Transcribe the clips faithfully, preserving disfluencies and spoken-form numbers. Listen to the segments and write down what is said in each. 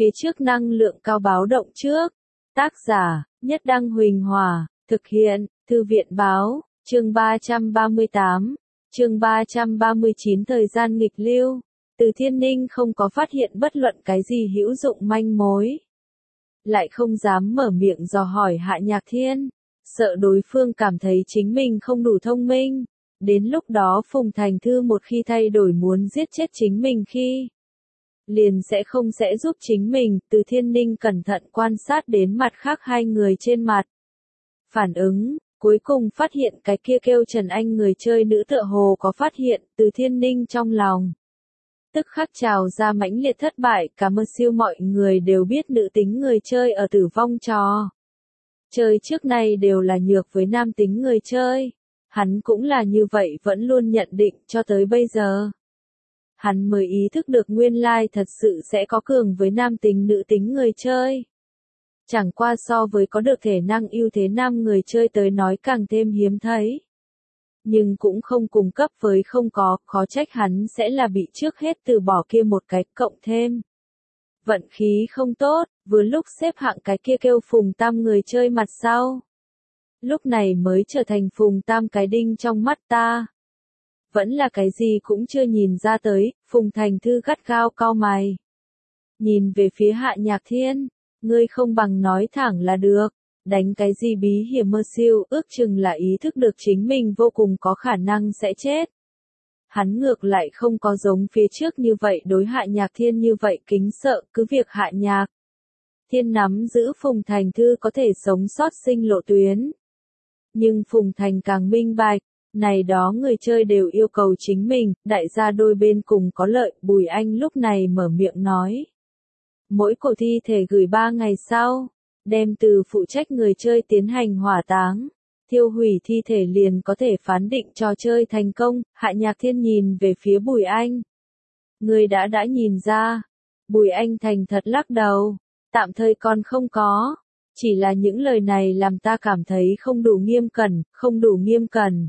phía trước năng lượng cao báo động trước. Tác giả, Nhất Đăng Huỳnh Hòa, thực hiện, Thư viện Báo, chương ba trăm ba mươi tám, chương ba trăm ba mươi chín thời gian nghịch lưu. Từ Thiên Ninh không có phát hiện bất luận cái gì hữu dụng manh mối. Lại không dám mở miệng dò hỏi Hạ Nhạc Thiên, sợ đối phương cảm thấy chính mình không đủ thông minh. Đến lúc đó Phùng Thành Thư một khi thay đổi muốn giết chết chính mình khi liền sẽ không sẽ giúp chính mình. Từ Thiên Ninh cẩn thận quan sát đến mặt khác hai người trên mặt. Phản ứng, cuối cùng phát hiện cái kia kêu Trần Anh người chơi nữ tựa hồ có phát hiện. Từ Thiên Ninh trong lòng tức khắc trào ra mãnh liệt thất bại. Cả mơ siêu mọi người đều biết nữ tính người chơi ở tử vong trò chơi trước nay đều là nhược với nam tính người chơi. Hắn cũng là như vậy vẫn luôn nhận định cho tới bây giờ. Hắn mới ý thức được nguyên lai thật sự sẽ có cường với nam tính nữ tính người chơi. Chẳng qua so với có được thể năng ưu thế nam người chơi tới nói càng thêm hiếm thấy. Nhưng cũng không cùng cấp với không có, khó trách hắn sẽ là bị trước hết từ bỏ kia một cái cộng thêm. Vận khí không tốt, vừa lúc xếp hạng cái kia kêu Phùng Tam người chơi mặt sau. Lúc này mới trở thành Phùng Tam cái đinh trong mắt ta. Vẫn là cái gì cũng chưa nhìn ra tới. Phùng Thành Thư gắt gao cau mày. Nhìn về phía Hạ Nhạc Thiên, ngươi không bằng nói thẳng là được. Đánh cái gì bí hiểm mơ siêu, ước chừng là ý thức được chính mình vô cùng có khả năng sẽ chết. Hắn ngược lại không có giống phía trước như vậy đối Hạ Nhạc Thiên như vậy kính sợ. Cứ việc Hạ Nhạc Thiên nắm giữ Phùng Thành Thư có thể sống sót sinh lộ tuyến. Nhưng Phùng Thành càng minh bạch, này đó người chơi đều yêu cầu chính mình, đại gia đôi bên cùng có lợi. Bùi Anh lúc này mở miệng nói. Mỗi cổ thi thể gửi ba ngày sau, đem từ phụ trách người chơi tiến hành hỏa táng, thiêu hủy thi thể liền có thể phán định trò chơi thành công. Hạ Nhạc Thiên nhìn về phía Bùi Anh. Người đã đã nhìn ra. Bùi Anh thành thật lắc đầu. Tạm thời còn không có. Chỉ là những lời này làm ta cảm thấy không đủ nghiêm cẩn, không đủ nghiêm cẩn.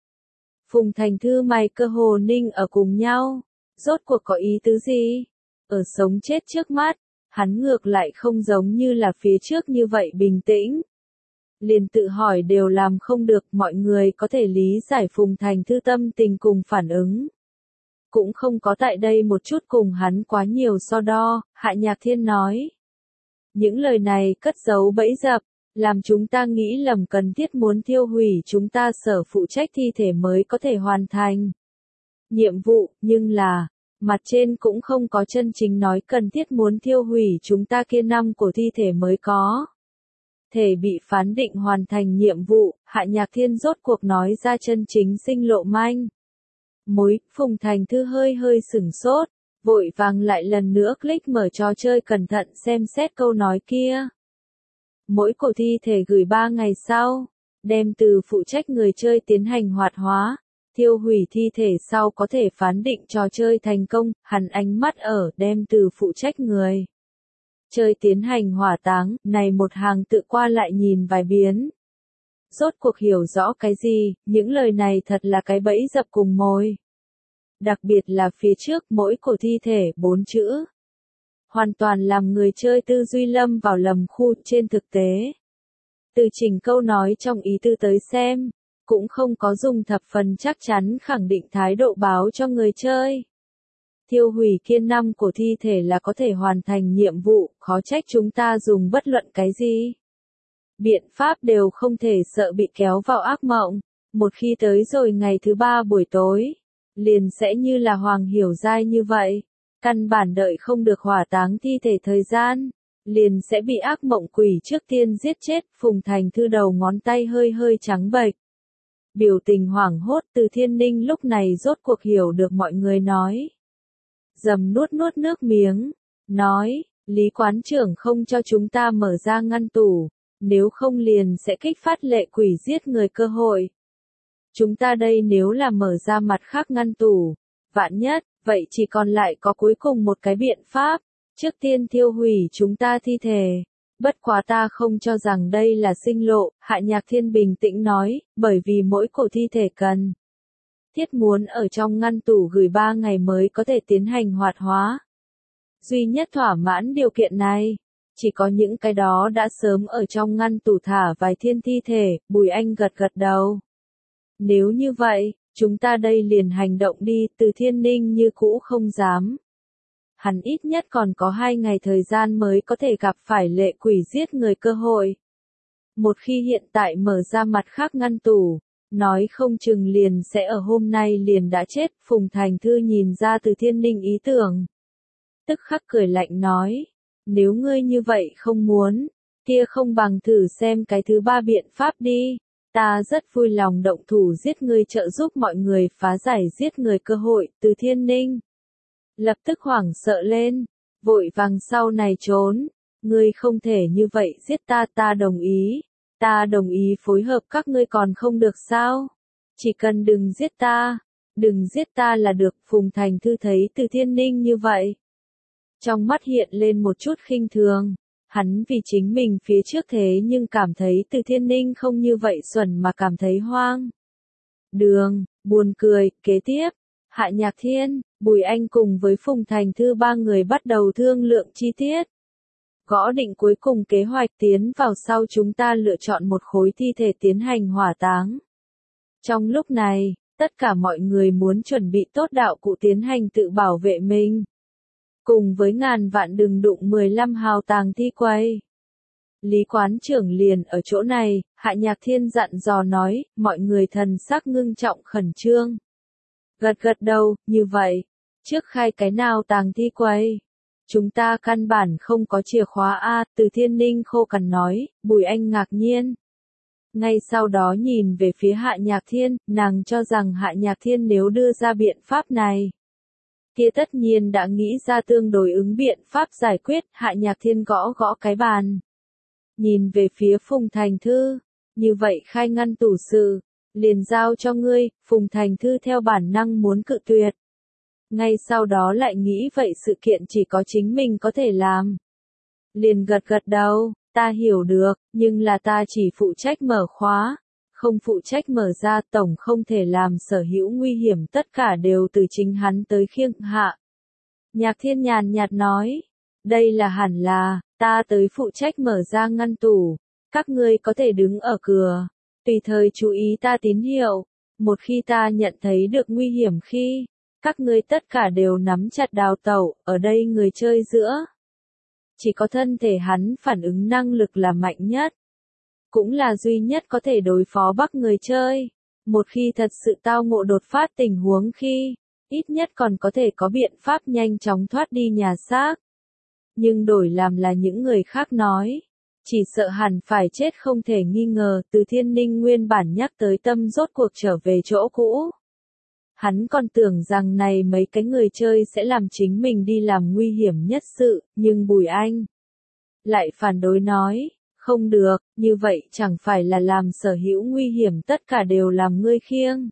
Phùng Thành Thư mày cơ hồ ninh ở cùng nhau. Rốt cuộc có ý tứ gì? Ở sống chết trước mắt, hắn ngược lại không giống như là phía trước như vậy bình tĩnh. Liền tự hỏi đều làm không được. Mọi người có thể lý giải Phùng Thành Thư tâm tình cùng phản ứng. Cũng không có tại đây một chút cùng hắn quá nhiều so đo. Hạ Nhạc Thiên nói. Những lời này cất giấu bẫy dập, làm chúng ta nghĩ lầm cần thiết muốn thiêu hủy chúng ta sở phụ trách thi thể mới có thể hoàn thành nhiệm vụ. Nhưng là, mặt trên cũng không có chân chính nói cần thiết muốn thiêu hủy chúng ta kia năm của thi thể mới có thể bị phán định hoàn thành nhiệm vụ. Hạ Nhạc Thiên rốt cuộc nói ra chân chính sinh lộ manh mối. Phùng Thành Thư hơi hơi sửng sốt, vội vàng lại lần nữa click mở trò chơi cẩn thận xem xét câu nói kia. Mỗi cổ thi thể gửi ba ngày sau, đem từ phụ trách người chơi tiến hành hoạt hóa, thiêu hủy thi thể sau có thể phán định trò chơi thành công. Hắn ánh mắt ở đem từ phụ trách người chơi tiến hành hỏa táng, này một hàng tự qua lại nhìn vài biến. Rốt cuộc hiểu rõ cái gì, những lời này thật là cái bẫy dập cùng mồi. Đặc biệt là phía trước mỗi cổ thi thể bốn chữ. Hoàn toàn làm người chơi tư duy lâm vào lầm khu. Trên thực tế, từ chỉnh câu nói trong ý tư tới xem, cũng không có dùng thập phần chắc chắn khẳng định thái độ báo cho người chơi. Thiêu hủy kiên năm của thi thể là có thể hoàn thành nhiệm vụ, khó trách chúng ta dùng bất luận cái gì. Biện pháp đều không thể sợ bị kéo vào ác mộng. Một khi tới rồi ngày thứ ba buổi tối, liền sẽ như là Hoàng Hiểu Giai như vậy. Căn bản đợi không được hỏa táng thi thể thời gian, liền sẽ bị ác mộng quỷ trước tiên giết chết. Phùng Thành Thư đầu ngón tay hơi hơi trắng bệch. Biểu tình hoảng hốt. Từ Thiên Ninh lúc này rốt cuộc hiểu được mọi người nói. Dầm nuốt nuốt nước miếng, nói, Lý quán trưởng không cho chúng ta mở ra ngăn tủ, nếu không liền sẽ kích phát lệ quỷ giết người cơ hội. Chúng ta đây nếu là mở ra mặt khác ngăn tủ, vạn nhất, vậy chỉ còn lại có cuối cùng một cái biện pháp, trước tiên thiêu hủy chúng ta thi thể. Bất quá ta không cho rằng đây là sinh lộ. Hạ Nhạc Thiên bình tĩnh nói, bởi vì mỗi cổ thi thể cần thiết muốn ở trong ngăn tủ gửi ba ngày mới có thể tiến hành hoạt hóa. duy nhất thỏa mãn điều kiện này. Chỉ có những cái đó đã sớm ở trong ngăn tủ thả vài thiên thi thể, Bùi Anh gật gật đầu. Nếu như vậy, chúng ta đây liền hành động đi, Từ Thiên Ninh như cũ không dám. Hắn ít nhất còn có hai ngày thời gian mới có thể gặp phải lệ quỷ giết người cơ hội. Một khi hiện tại mở ra mặt khác ngăn tủ, nói không chừng liền sẽ ở hôm nay liền đã chết, Phùng Thành Thư nhìn ra Từ Thiên Ninh ý tưởng. Tức khắc cười lạnh nói, nếu ngươi như vậy không muốn, kia không bằng thử xem cái thứ ba biện pháp đi, ta rất vui lòng động thủ giết ngươi trợ giúp mọi người phá giải giết người cơ hội, Từ Thiên Ninh. Lập tức hoảng sợ lên, vội vàng sau này trốn, ngươi không thể như vậy giết ta, ta đồng ý, ta đồng ý phối hợp các ngươi còn không được sao, chỉ cần đừng giết ta, đừng giết ta là được, Phùng Thành Thư thấy Từ Thiên Ninh như vậy. Trong mắt hiện lên một chút khinh thường, hắn vì chính mình phía trước thế nhưng cảm thấy Từ Thiên Ninh không như vậy xuẩn mà cảm thấy hoang. Đường, buồn cười, kế tiếp, Hạ Nhạc Thiên, Bùi Anh cùng với Phùng Thành Thư ba người bắt đầu thương lượng chi tiết. Gõ định cuối cùng kế hoạch tiến vào sau chúng ta lựa chọn một khối thi thể tiến hành hỏa táng. Trong lúc này, tất cả mọi người muốn chuẩn bị tốt đạo cụ tiến hành tự bảo vệ mình. Cùng với ngàn vạn đừng đụng mười lăm hào tàng thi quay. Lý quán trưởng liền ở chỗ này, Hạ Nhạc Thiên dặn dò nói, mọi người thần sắc ngưng trọng khẩn trương. Gật gật đầu, như vậy, trước khai cái nào tàng thi quay. Chúng ta căn bản không có chìa khóa A, Từ Thiên Ninh khô cằn nói, Bùi Anh ngạc nhiên. Ngay sau đó nhìn về phía Hạ Nhạc Thiên, nàng cho rằng Hạ Nhạc Thiên nếu đưa ra biện pháp này, kia tất nhiên đã nghĩ ra tương đối ứng biện pháp giải quyết, Hạ Nhạc Thiên gõ gõ cái bàn. Nhìn về phía Phùng Thành Thư, như vậy khai ngăn tủ sự, liền giao cho ngươi, Phùng Thành Thư theo bản năng muốn cự tuyệt. Ngay sau đó lại nghĩ vậy sự kiện chỉ có chính mình có thể làm. Liền gật gật đầu, ta hiểu được, nhưng là ta chỉ phụ trách mở khóa, không phụ trách mở ra, tổng không thể làm sở hữu nguy hiểm tất cả đều từ chính hắn tới khiêng hạ. Nhạc Thiên nhàn nhạt nói, đây là hẳn là, ta tới phụ trách mở ra ngăn tủ, các ngươi có thể đứng ở cửa, tùy thời chú ý ta tín hiệu, một khi ta nhận thấy được nguy hiểm khi, các ngươi tất cả đều nắm chặt đào tẩu, ở đây người chơi giữa. Chỉ có thân thể hắn phản ứng năng lực là mạnh nhất. Cũng là duy nhất có thể đối phó bắt người chơi. Một khi thật sự tao ngộ đột phát tình huống khi, ít nhất còn có thể có biện pháp nhanh chóng thoát đi nhà xác. Nhưng đổi làm là những người khác nói, chỉ sợ hẳn phải chết không thể nghi ngờ, Từ Thiên Ninh nguyên bản nhắc tới tâm rốt cuộc trở về chỗ cũ. Hắn còn tưởng rằng này mấy cái người chơi sẽ làm chính mình đi làm nguy hiểm nhất sự, nhưng Bùi Anh lại phản đối nói, không được, như vậy chẳng phải là làm sở hữu nguy hiểm tất cả đều làm ngươi khiêng.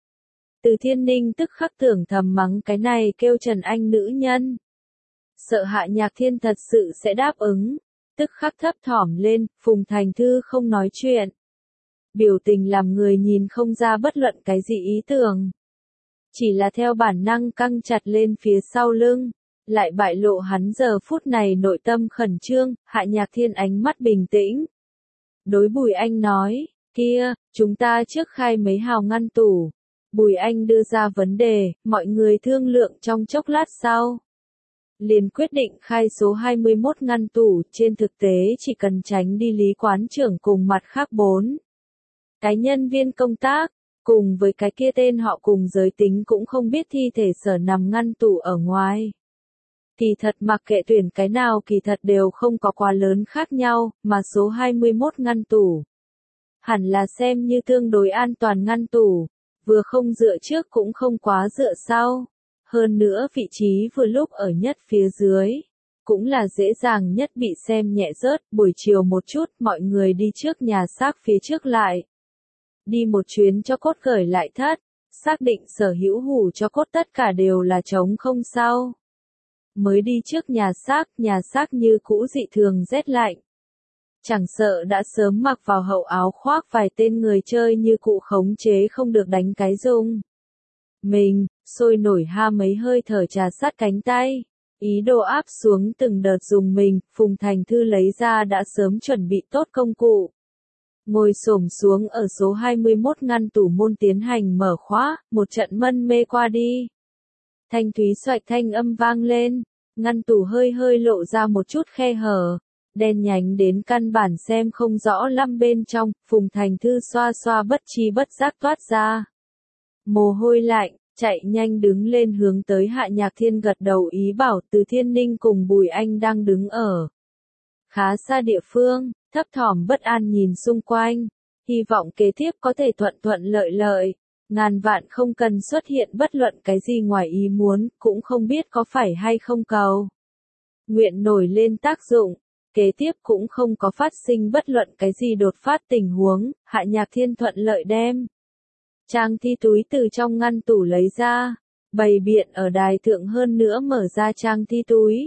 Từ Thiên Ninh tức khắc tưởng thầm mắng cái này kêu Trần Anh nữ nhân. Sợ Hạ Nhạc Thiên thật sự sẽ đáp ứng, tức khắc thấp thỏm lên, Phùng Thành Thư không nói chuyện. Biểu tình làm người nhìn không ra bất luận cái gì ý tưởng. Chỉ là theo bản năng căng chặt lên phía sau lưng, lại bại lộ hắn giờ phút này nội tâm khẩn trương, Hạ Nhạc Thiên ánh mắt bình tĩnh. Đối Bùi Anh nói, kia, chúng ta trước khai mấy hào ngăn tủ. Bùi Anh đưa ra vấn đề, mọi người thương lượng trong chốc lát sau. Liền quyết định khai số hai mươi mốt ngăn tủ, trên thực tế chỉ cần tránh đi Lý quán trưởng cùng mặt khác bốn cái nhân viên công tác. Cùng với cái kia tên họ cùng giới tính cũng không biết thi thể sở nằm ngăn tủ ở ngoài. Kỳ thật mặc kệ tuyển cái nào kỳ thật đều không có quá lớn khác nhau, mà số hai mươi mốt ngăn tủ. Hẳn là xem như tương đối an toàn ngăn tủ, vừa không dựa trước cũng không quá dựa sau. Hơn nữa vị trí vừa lúc ở nhất phía dưới, cũng là dễ dàng nhất bị xem nhẹ rớt, buổi chiều một chút mọi người đi trước nhà xác phía trước lại. Đi một chuyến cho cốt gửi lại thất, xác định sở hữu hủ cho cốt tất cả đều là trống không sau. Mới đi trước nhà xác, nhà xác như cũ dị thường rét lạnh. Chẳng sợ đã sớm mặc vào hậu áo khoác vài tên người chơi như cụ khống chế không được đánh cái rung. Mình, sôi nổi ha mấy hơi thở trà sát cánh tay, Ý đồ áp xuống từng đợt dùng mình, Phùng Thành Thư lấy ra đã sớm chuẩn bị tốt công cụ. Ngồi xổm xuống ở số hai mươi mốt ngăn tủ môn tiến hành mở khóa, một trận mân mê qua đi. Thanh thúy xoạch thanh âm vang lên, ngăn tủ hơi hơi lộ ra một chút khe hở, đen nhánh đến căn bản xem không rõ lắm bên trong, Phùng Thành Thư xoa xoa bất chi bất giác toát ra. Mồ hôi lạnh, chạy nhanh đứng lên hướng tới Hạ Nhạc Thiên gật đầu ý bảo Từ Thiên Ninh cùng Bùi Anh đang đứng ở khá xa địa phương, thấp thỏm bất an nhìn xung quanh, hy vọng kế tiếp có thể thuận thuận lợi lợi, ngàn vạn không cần xuất hiện bất luận cái gì ngoài ý muốn, cũng không biết có phải hay không cầu. Nguyện nổi lên tác dụng, kế tiếp cũng không có phát sinh bất luận cái gì đột phát tình huống, Hạ Nhạc Thiên thuận lợi đem trang thi túi từ trong ngăn tủ lấy ra, bày biện ở đài thượng hơn nữa mở ra trang thi túi.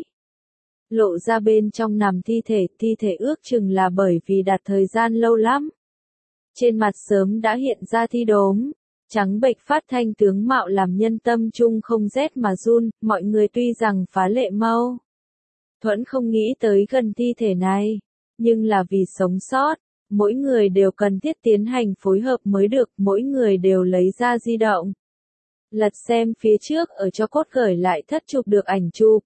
Lộ ra bên trong nằm thi thể, thi thể ước chừng là bởi vì đặt thời gian lâu lắm. Trên mặt sớm đã hiện ra thi đốm, trắng bệch phát thanh tướng mạo làm nhân tâm trung không rét mà run, mọi người tuy rằng phá lệ mau. Thuẫn không nghĩ tới gần thi thể này, nhưng là vì sống sót, mỗi người đều cần thiết tiến hành phối hợp mới được, mỗi người đều lấy ra di động. Lật xem phía trước ở cho cốt gửi lại thất chụp được ảnh chụp.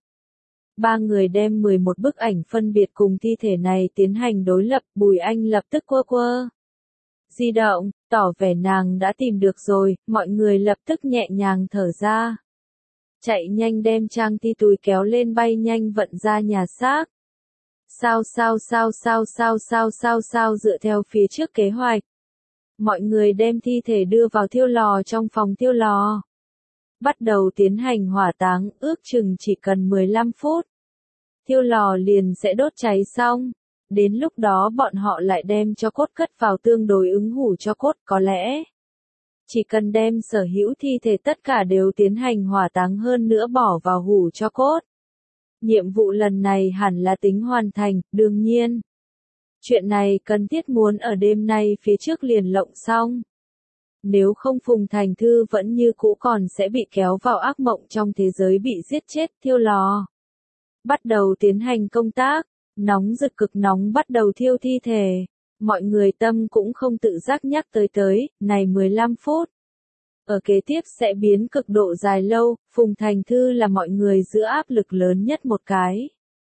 Ba người đem mười một bức ảnh phân biệt cùng thi thể này tiến hành đối lập, Bùi Anh lập tức quơ quơ di động, tỏ vẻ nàng đã tìm được rồi, mọi người lập tức nhẹ nhàng thở ra. Chạy nhanh đem trang thi túi kéo lên bay nhanh vận ra nhà xác. Sao sao sao sao sao sao sao sao dựa theo phía trước kế hoạch. Mọi người đem thi thể đưa vào thiêu lò trong phòng thiêu lò. Bắt đầu tiến hành hỏa táng, ước chừng chỉ cần mười lăm phút. Thiêu lò liền sẽ đốt cháy xong. Đến lúc đó bọn họ lại đem cho cốt cất vào tương đối ứng hủ cho cốt, có lẽ chỉ cần đem sở hữu thi thể tất cả đều tiến hành hỏa táng hơn nữa bỏ vào hủ cho cốt. Nhiệm vụ lần này hẳn là tính hoàn thành, đương nhiên. Chuyện này cần thiết muốn ở đêm nay phía trước liền lộng xong. Nếu không Phùng Thành Thư vẫn như cũ còn sẽ bị kéo vào ác mộng trong thế giới bị giết chết thiêu lò. Bắt đầu tiến hành công tác, nóng rực cực nóng bắt đầu thiêu thi thể. Mọi người tâm cũng không tự giác nhắc tới tới, này mười lăm phút. Ở kế tiếp sẽ biến cực độ dài lâu, Phùng Thành Thư là mọi người giữa áp lực lớn nhất một cái.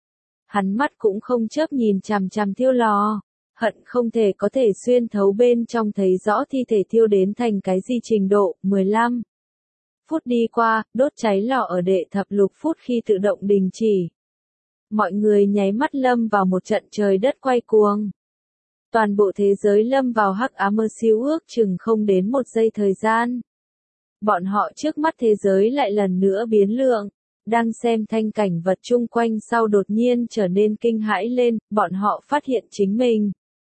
Hắn mắt cũng không chớp nhìn chằm chằm thiêu lò, hận không thể có thể xuyên thấu bên trong thấy rõ thi thể thiêu đến thành cái gì trình độ, mười lăm phút đi qua, đốt cháy lò ở đệ thập lục phút khi tự động đình chỉ. Mọi người nháy mắt lâm vào một trận trời đất quay cuồng. Toàn bộ thế giới lâm vào hắc ám mơ siêu ước chừng không đến một giây thời gian. Bọn họ trước mắt thế giới lại lần nữa biến lượng, đang xem thanh cảnh vật chung quanh sau đột nhiên trở nên kinh hãi lên, bọn họ phát hiện chính mình.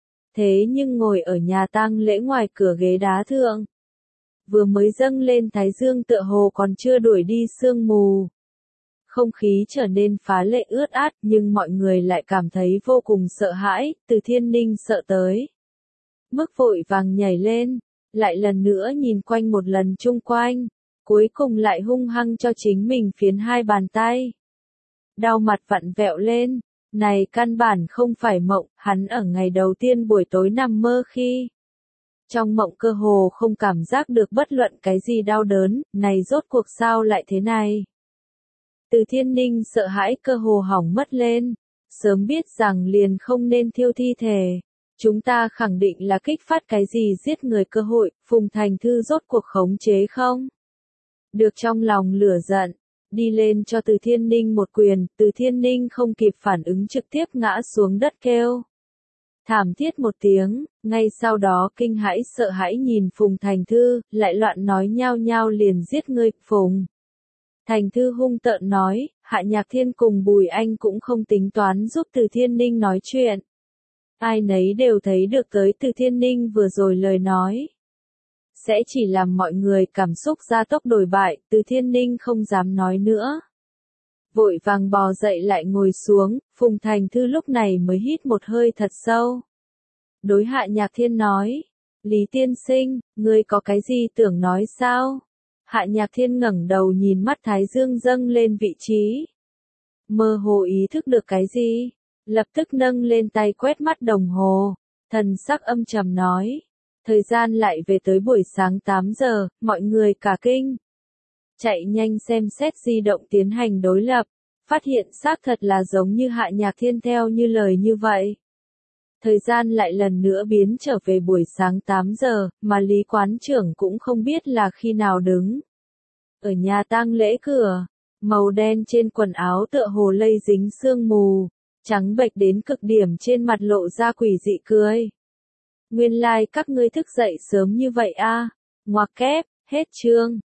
Thế nhưng ngồi ở nhà tang lễ ngoài cửa ghế đá thượng. Vừa mới dâng lên thái dương tựa hồ còn chưa đuổi đi sương mù. Không khí trở nên phá lệ ướt át nhưng mọi người lại cảm thấy vô cùng sợ hãi, Từ Thiên Ninh sợ tới. Mức vội vàng nhảy lên, lại lần nữa nhìn quanh một lần chung quanh, cuối cùng lại hung hăng cho chính mình phiến hai bàn tay. Đau mặt vặn vẹo lên, này căn bản không phải mộng, hắn ở ngày đầu tiên buổi tối nằm mơ khi. Trong mộng cơ hồ không cảm giác được bất luận cái gì đau đớn, này rốt cuộc sao lại thế này. Từ Thiên Ninh sợ hãi cơ hồ hỏng mất lên, sớm biết rằng liền không nên thiêu thi thể. Chúng ta khẳng định là kích phát cái gì giết người cơ hội, Phùng Thành Thư rốt cuộc khống chế không? Được trong lòng lửa giận, đi lên cho Từ Thiên Ninh một quyền, Từ Thiên Ninh không kịp phản ứng trực tiếp ngã xuống đất kêu. Thảm thiết một tiếng, ngay sau đó kinh hãi sợ hãi nhìn Phùng Thành Thư, lại loạn nói nhao nhao liền giết ngươi, Phùng. Thành Thư hung tợn nói, Hạ Nhạc Thiên cùng Bùi Anh cũng không tính toán giúp Từ Thiên Ninh nói chuyện. Ai nấy đều thấy được tới Từ Thiên Ninh vừa rồi lời nói. Sẽ chỉ làm mọi người cảm xúc gia tốc đổi bại, Từ Thiên Ninh không dám nói nữa. Vội vàng bò dậy lại ngồi xuống, Phùng Thành Thư lúc này mới hít một hơi thật sâu. Đối Hạ Nhạc Thiên nói, Lý tiên sinh, ngươi có cái gì tưởng nói sao? Hạ Nhạc Thiên ngẩng đầu nhìn mắt Thái Dương dâng lên vị trí. Mơ hồ ý thức được cái gì? Lập tức nâng lên tay quét mắt đồng hồ. Thần sắc âm trầm nói. Thời gian lại về tới buổi sáng tám giờ, mọi người cả kinh. Chạy nhanh xem xét di động tiến hành đối lập. Phát hiện xác thật là giống như Hạ Nhạc Thiên theo như lời như vậy. Thời gian lại lần nữa biến trở về buổi sáng tám giờ, mà Lý quán trưởng cũng không biết là khi nào đứng. Ở nhà tang lễ cửa, màu đen trên quần áo tựa hồ lây dính sương mù, trắng bệch đến cực điểm trên mặt lộ ra quỷ dị cười. Nguyên lai like các ngươi thức dậy sớm như vậy a, ngoặc kép, hết chương.